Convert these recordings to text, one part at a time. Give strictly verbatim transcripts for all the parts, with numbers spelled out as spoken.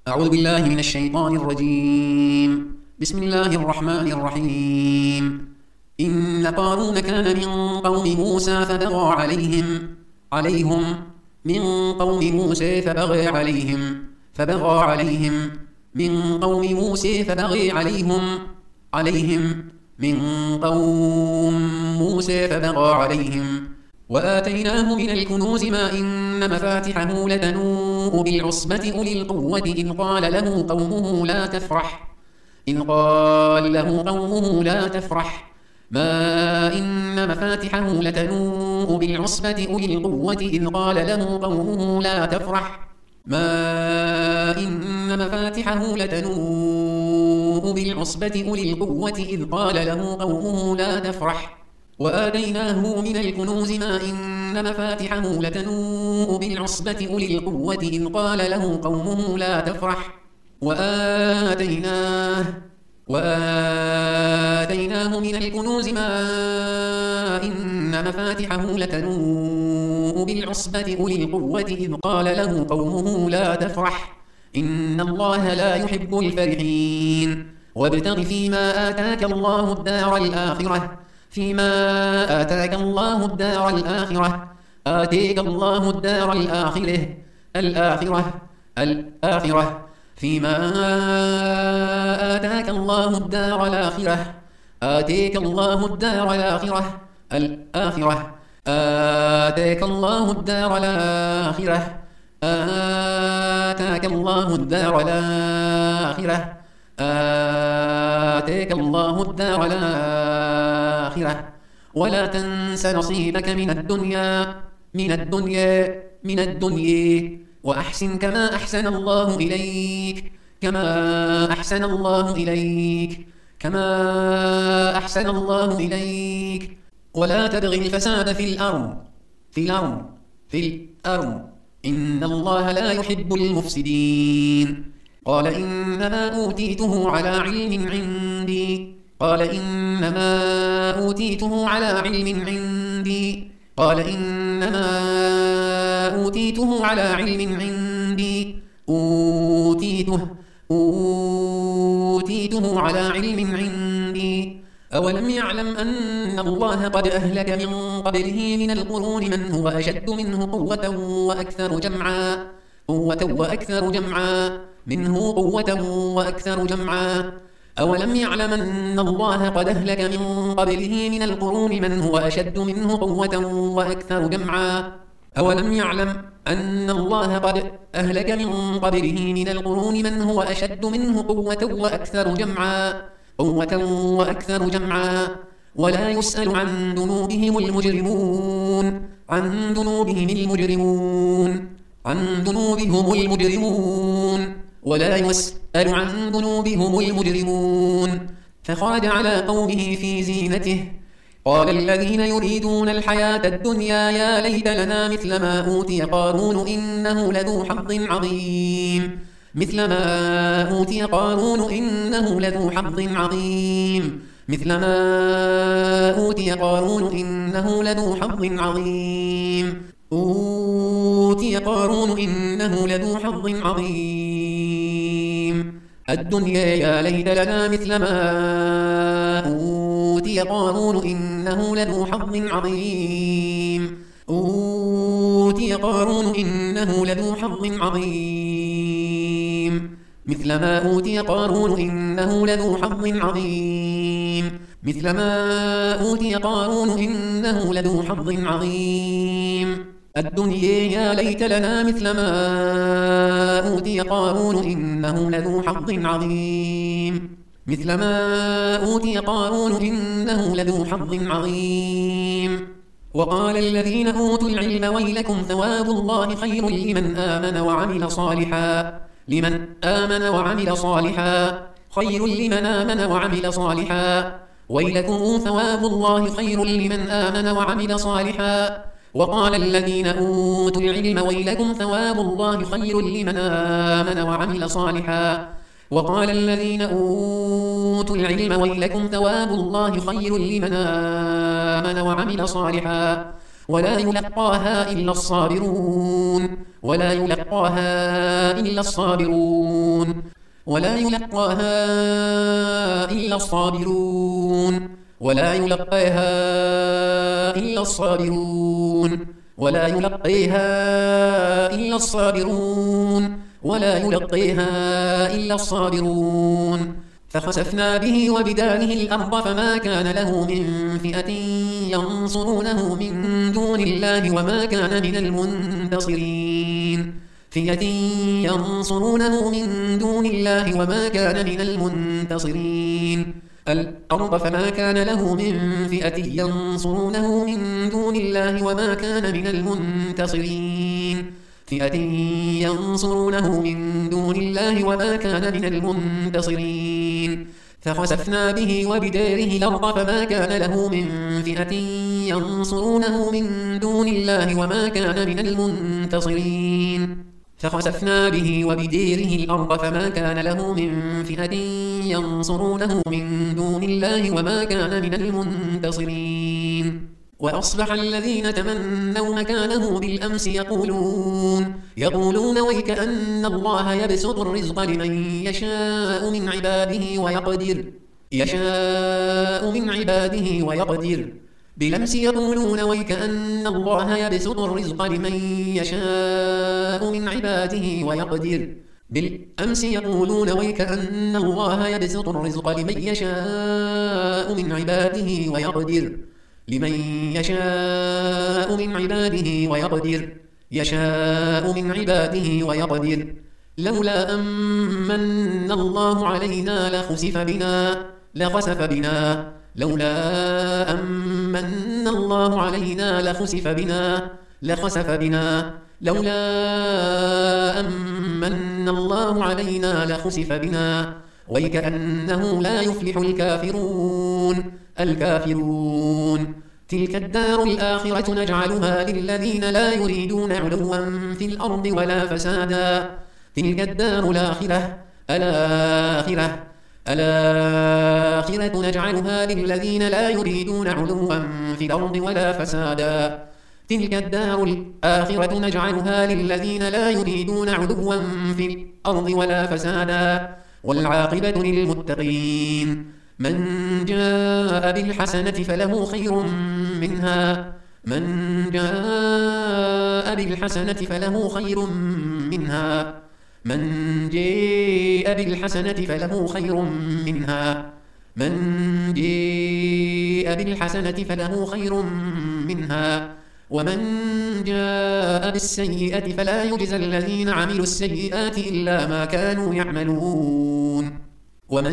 أعوذ بالله من الشيطان الرجيم. بسم الله الرحمن الرحيم. إن قارون كان من قوم موسى فبغى عليهم عليهم من قوم موسى فبغى عليهم فبغى عليهم من قوم موسى فبغى عليهم عليهم من قوم موسى فبغى عليهم وآتيناه من الكنوز ما إن مفاتحه لتنوء بالعصبة أولي القوة إذ قال له قومه لا تفرح إذ قال له قومه لا تفرح ما إن مفاتحه لتنوء بالعصبة أولي القوة إذ قال له قومه لا تفرح ما إن مفاتحه لتنوء بالعصبة أولي القوة إذ قال له قومه لا تفرح وآتيناه من الكنوز ما إن مفاتحه لتنوء بالعصبة أولي القوة إذ قال له قومه لا تفرح وآتيناه وآتيناه من الكنوز ما إن مفاتحه لتنوء بالعصبة أولي القوة إذ قال له قومه لا تفرح إن الله لا يحب الفرحين وابتغ فيما آتاك الله الدار الآخرة فيما آتاك الله الدار الآخرة آتيك الله الدار الآخرة الآخرة الآخرة فيما آتاك الله الدار الآخرة آتيك الله الدار الآخرة الآخرة آتاك الله الدار الآخرة آتاك الله الدار الآخرة آتاك الله الدار الآخرة ولا تنس نصيبك من الدنيا من الدنيا من الدنيا وأحسن كما أحسن الله إليك كما أحسن الله إليك كما أحسن الله إليك ولا تبغ الفساد في الأرض في الأرض في الأرض إن الله لا يحب المفسدين قال إنما أوتيته على علم عندي قال إنما أوتيته على علم عندي قال إنما أوتيته على علم عندي أوتيته أوتيته على علم عندي أولم يعلم أن الله قد أهلك من قبله من القرون من هو أشد منه قوة وأكثر جمعا قوة وأكثر جمعا منه قوة وأكثر جمعا أولم يعلم أن الله قد أهلك من قبله من القرون من هو أشد منه قوة وأكثر جمعا أولم يعلم أن الله قد أهلك من قبله من القرون من هو أشد منه قوة وأكثر جمعا قوة وأكثر جمعا ولا يسأل عن ذنوبهم المجرمون عن ذنوبهم المجرمون عن ذنوبهم المجرمون ولا يسأل عن ذنوبهم المجرمون فخرج على قومه في زينته قال الذين يريدون الحياة الدنيا يا ليت لنا مثل ما أوتي قارون إنه لذو حظ عظيم مثل ما أوتي قارون إنه لذو حظ عظيم مثل ما أوتي قارون إنه لذو حظ عظيم أوتي قارون إنه لذو حظ عظيم الدنيا يا ليت لنا مثل ما أوتي قارون إنه لذو حظ عظيم أوتي قارون إنه لذو حظ عظيم مثل ما أوتي قارون إنه لذو حظ عظيم مثل ما أوتي قارون إنه لذو حظ عظيم الدنيا يا ليت لنا مثل ما أوتي قارون إنه لذو حظ عظيم مثل ما أوتي قارون إنه لذو حظ عظيم وقال الذين أوتوا العلم ويلكم ثواب الله خير لمن آمن وعمل صالحا لمن آمن وعمل صالحا خير لمن آمن وعمل صالحا ويلكم ثواب الله خير لمن آمن وعمل صالحا وقال الذين أوتوا العلم ويلكم ثواب الله خير لمن آمن وعمل صالحا وقال الذين أوتوا العلم ويلكم ثواب الله خير لمن آمن وعمل صالحا ولا يلقاها إلا الصابرون ولا يلقاها إلا الصابرون ولا يلقاها إلا الصابرون ولا يلقاها إلا الصابرون ولا يلقيها إلا الصابرون ولا يلقيها إلا الصابرون فخسفنا به وبداره الأرض فما كان له من فئة ينصرونه من دون الله وما كان من المنتصرين فئة ينصرونه من دون الله وما كان من المنتصرين الأرض فما كان له من فئة ينصرونه من دون الله وما كان من المنتصرين فئة ينصرونه من دون الله وما كان من المنتصرين فخسفنا به وبداره الأرض فما كان له من فئة ينصرونه من دون الله وما كان من المنتصرين فخسفنا به وبداره الأرض فما كان له من فئة ينصرونه من دون الله وما كان من المنتصرين وأصبح الذين تمنوا مكانه بالأمس يقولون يقولون ويكأن الله يبسط الرزق لمن يشاء من عباده ويقدر يشاء من عباده ويقدر بالأمس يقولون ويكأن الله يبسط الرزق لمن يشاء من عباده ويقدر بالأمس يقولون ويكأن الله يبسط الرزق لمن يشاء من عباده ويقدر لمن يشاء من عباده ويقدر يشاء من عباده ويقدر لولا أمن الله علينا لخسف بنا لخسف بنا لولا أمن الله علينا لخسف بنا لخسف بنا لولا أمن الله علينا لخسف بنا ويكأنه لا يفلح الكافرون الكافرون تلك الدار الآخرة نجعلها للذين لا يريدون علوا في الأرض ولا فسادا تلك الدار الآخرة الآخرة الآخرة نجعلها للذين لا يريدون علوا في الأرض ولا فسادا تلك الدار الآخرة نجعلها للذين لا يريدون علوا في الأرض ولا فسادا والعاقبة للمتقين من جاء بالحسنة فله خير منها من جاء بالحسنة فله خير منها من جاء بالحسنة فله خير منها من جاء بالحسنة فله خير منها ومن جاء بالسيئة فلا يجزى الذين عملوا السيئات إلا ما كانوا يعملون ومن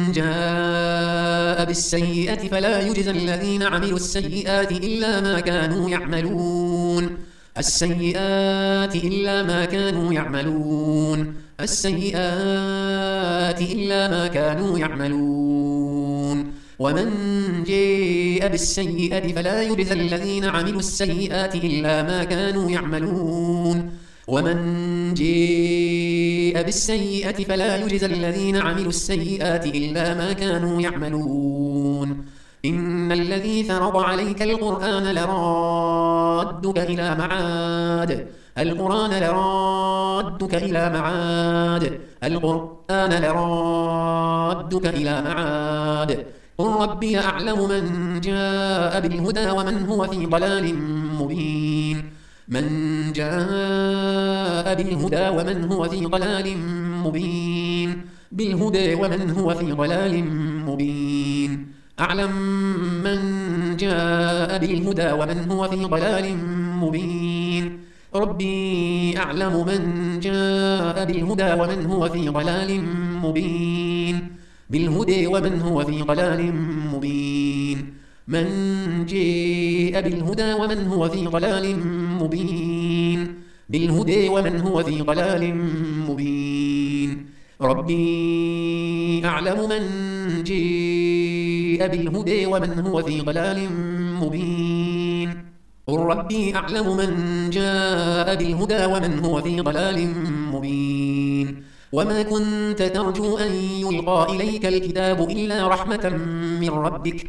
جاء بالسيئة فلا يجزى الذين عملوا السيئات إلا ما كانوا يعملون السيئات إلا ما كانوا يعملون السيئات إلا ما كانوا يعملون ومن جاء بالسيئة فلا يجزى الذين عملوا السيئات إلا ما كانوا يعملون ومن جاء بالسيئة فلا يجزى الذين عملوا السيئات إلا ما كانوا يعملون إن الذي فرض عليك القرآن لرادك إلى معاد القرآن لرادك إلى معاد القرآن لرادك إلى معاد قل ربي أعلم من جاء بالهدى ومن هو في ضلال مبين من جاء بالهدى ومن هو في ضلال مبين بالهدى ومن هو في ضلال مبين أعلم من جاء بالهدى ومن هو في ضلال مبين ربي أعلم من جاء بالهدى ومن هو في ضلال مبين بالهدى ومن هو في ضلال مبين من جاء بالهدى ومن هو في ضلال مبين بالهدى ومن هو في ضلال مبين ربي أعلم من جاء بالهدى ومن هو في ضلال مبين قل ربي أعلم من جاء بالهدى ومن هو في ضلال مبين وما كنت ترجو أن يلقى إليك الكتاب إلا رحمة من ربك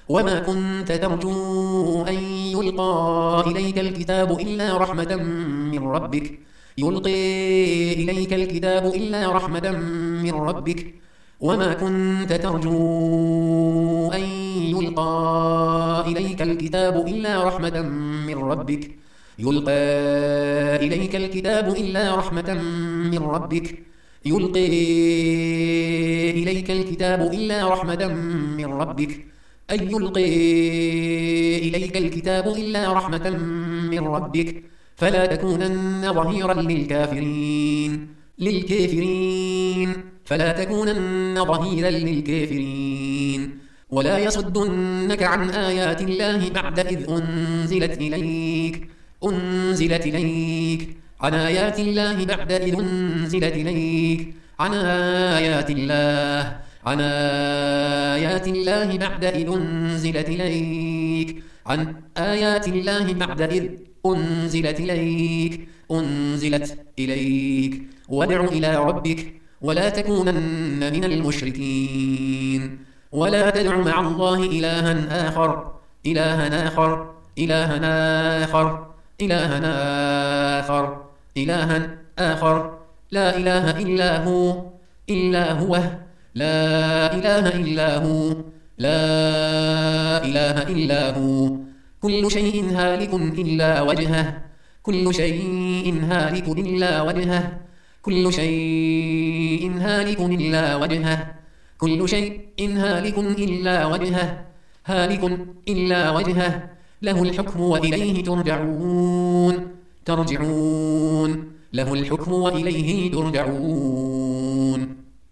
وما كنت ترجو أن يلقى إليك الكتاب إلا رحمة من ربك يلقي إليك الكتاب إلا رحمة من ربك وما كنت ترجو أن يلقى إليك الكتاب إلا رحمة من ربك يلقى إليك الكتاب إلا رحمة من ربك يلقي إليك الكتاب إلا رحمة من ربك أي يلقي إليك الكتاب إلا رحمة من ربك فلا تكونن ظهيرا للكافرين للكافرين فلا تكونن ظهيرا للكافرين ولا يصدنك عن آيات الله بعد إذ أنزلت إليك أنزلت إليك عن آيات الله بعد إذ أنزلت إليك عن آيات الله عن آيات الله بعد إذ أنزلت إليك عن آيات الله بعد إذ أنزلت إليك أنزلت إليك وادع إلى ربك ولا تكونن من المشركين ولا تدع مع الله إلها آخر إلها آخر إلها آخر إلها آخر إلها آخر لا إله إلا هو إلا هو لا إله إلا هو لا إله إلا هو كل شيء هالك إلا وجهه كل شيء هالك إلا وجهه كل شيء هالك إلا وجهه كل شيء هالك إلا وجهه هالك إلا وجهه له الحكم وإليه ترجعون ترجعون له الحكم وإليه ترجعون